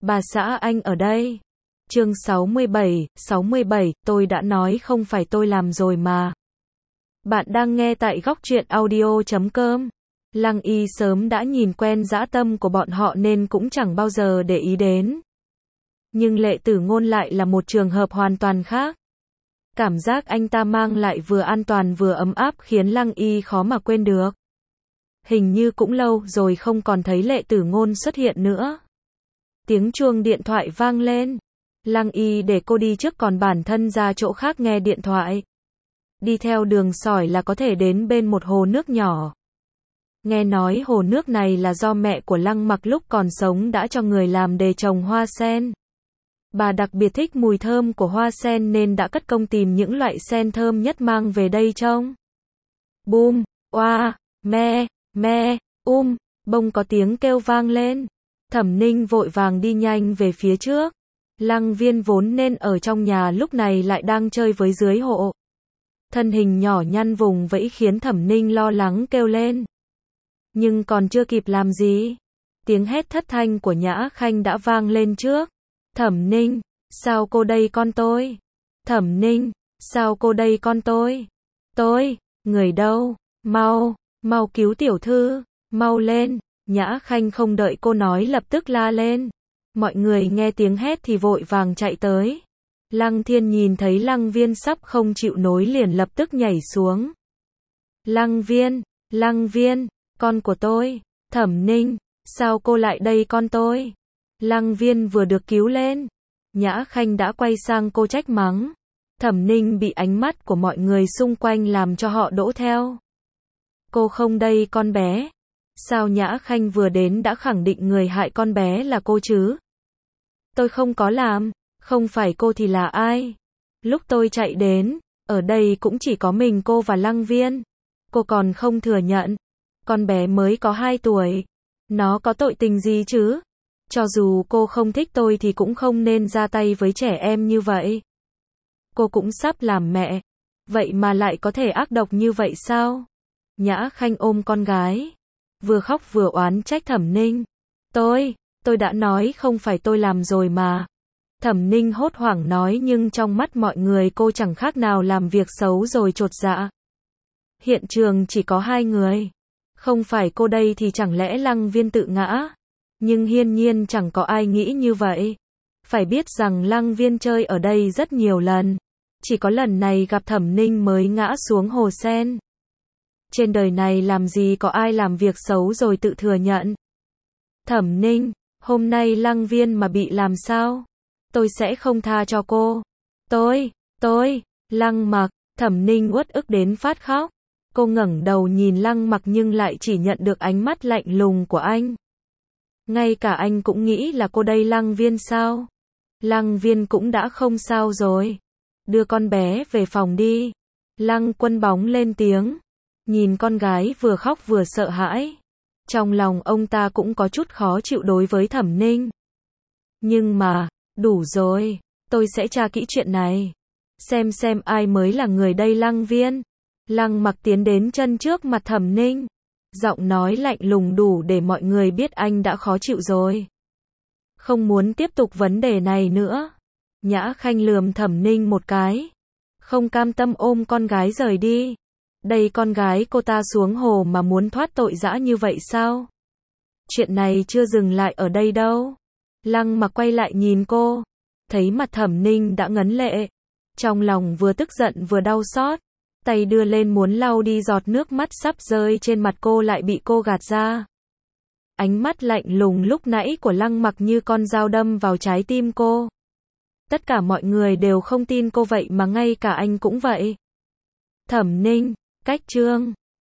Bà xã anh ở đây. Chương 67, tôi đã nói không phải tôi làm rồi mà. Bạn đang nghe tại góc truyện audio.com. Lăng Y sớm đã nhìn quen dã tâm của bọn họ nên cũng chẳng bao giờ để ý đến. Nhưng Lệ Tử Ngôn lại là một trường hợp hoàn toàn khác. Cảm giác anh ta mang lại vừa an toàn vừa ấm áp khiến Lăng Y khó mà quên được. Hình như cũng lâu rồi không còn thấy Lệ Tử Ngôn xuất hiện nữa. Tiếng chuông điện thoại vang lên. Lăng Y để cô đi trước còn bản thân ra chỗ khác nghe điện thoại. Đi theo đường sỏi là có thể đến bên một hồ nước nhỏ. Nghe nói hồ nước này là do mẹ của Lăng Mặc lúc còn sống đã cho người làm để trồng hoa sen. Bà đặc biệt thích mùi thơm của hoa sen nên đã cất công tìm những loại sen thơm nhất mang về đây trông. Bum, oa, me, bông có tiếng kêu vang lên. Thẩm Ninh vội vàng đi nhanh về phía trước. Lăng Viên vốn nên ở trong nhà lúc này lại đang chơi với dưới hộ. Thân hình nhỏ nhăn vùng vẫy khiến Thẩm Ninh lo lắng kêu lên. Nhưng còn chưa kịp làm gì, tiếng hét thất thanh của Nhã Khanh đã vang lên trước. Thẩm Ninh, sao cô đây con tôi? Thẩm Ninh, sao cô đây con tôi? Tôi, người đâu? Mau cứu tiểu thư, mau lên. Nhã Khanh không đợi cô nói lập tức la lên. Mọi người nghe tiếng hét thì vội vàng chạy tới. Lăng Thiên nhìn thấy Lăng Viên sắp không chịu nổi liền lập tức nhảy xuống. Lăng Viên, con của tôi. Thẩm Ninh, sao cô lại đây con tôi? Lăng Viên vừa được cứu lên, Nhã Khanh đã quay sang cô trách mắng. Thẩm Ninh bị ánh mắt của mọi người xung quanh làm cho họ đỗ theo. Cô không đây con bé. Sao Nhã Khanh vừa đến đã khẳng định người hại con bé là cô chứ? Tôi không có làm, không phải cô thì là ai? Lúc tôi chạy đến, ở đây cũng chỉ có mình cô và Lăng Viên. Cô còn không thừa nhận. Con bé mới có 2 tuổi. Nó có tội tình gì chứ? Cho dù cô không thích tôi thì cũng không nên ra tay với trẻ em như vậy. Cô cũng sắp làm mẹ. Vậy mà lại có thể ác độc như vậy sao? Nhã Khanh ôm con gái. Vừa khóc vừa oán trách Thẩm Ninh. Tôi đã nói không phải tôi làm rồi mà. Thẩm Ninh hốt hoảng nói nhưng trong mắt mọi người cô chẳng khác nào làm việc xấu rồi chột dạ. Hiện trường chỉ có 2 người. Không phải cô đây thì chẳng lẽ Lăng Viên tự ngã? Nhưng hiển nhiên chẳng có ai nghĩ như vậy. Phải biết rằng Lăng Viên chơi ở đây rất nhiều lần. Chỉ có lần này gặp Thẩm Ninh mới ngã xuống hồ sen. Trên đời này làm gì có ai làm việc xấu rồi tự thừa nhận. Thẩm Ninh, hôm nay Lăng Viên mà bị làm sao? Tôi sẽ không tha cho cô. Lăng Mặc, Thẩm Ninh uất ức đến phát khóc. Cô ngẩng đầu nhìn Lăng Mặc nhưng lại chỉ nhận được ánh mắt lạnh lùng của anh. Ngay cả anh cũng nghĩ là cô đây Lăng Viên sao? Lăng Viên cũng đã không sao rồi. Đưa con bé về phòng đi. Lăng Quân Bóng lên tiếng. Nhìn con gái vừa khóc vừa sợ hãi. Trong lòng ông ta cũng có chút khó chịu đối với Thẩm Ninh. Nhưng mà, đủ rồi. Tôi sẽ tra kỹ chuyện này. Xem ai mới là người đây Lăng Viên. Lăng Mặc tiến đến chân trước mặt Thẩm Ninh. Giọng nói lạnh lùng đủ để mọi người biết anh đã khó chịu rồi. Không muốn tiếp tục vấn đề này nữa. Nhã Khanh lườm Thẩm Ninh một cái. Không cam tâm ôm con gái rời đi. Đây con gái cô ta xuống hồ mà muốn thoát tội dã như vậy sao? Chuyện này chưa dừng lại ở đây đâu. Lăng Mặc quay lại nhìn cô. Thấy mặt Thẩm Ninh đã ngấn lệ. Trong lòng vừa tức giận vừa đau xót. Tay đưa lên muốn lau đi giọt nước mắt sắp rơi trên mặt cô lại bị cô gạt ra. Ánh mắt lạnh lùng lúc nãy của Lăng Mặc như con dao đâm vào trái tim cô. Tất cả mọi người đều không tin cô vậy mà ngay cả anh cũng vậy. Thẩm Ninh, cách chương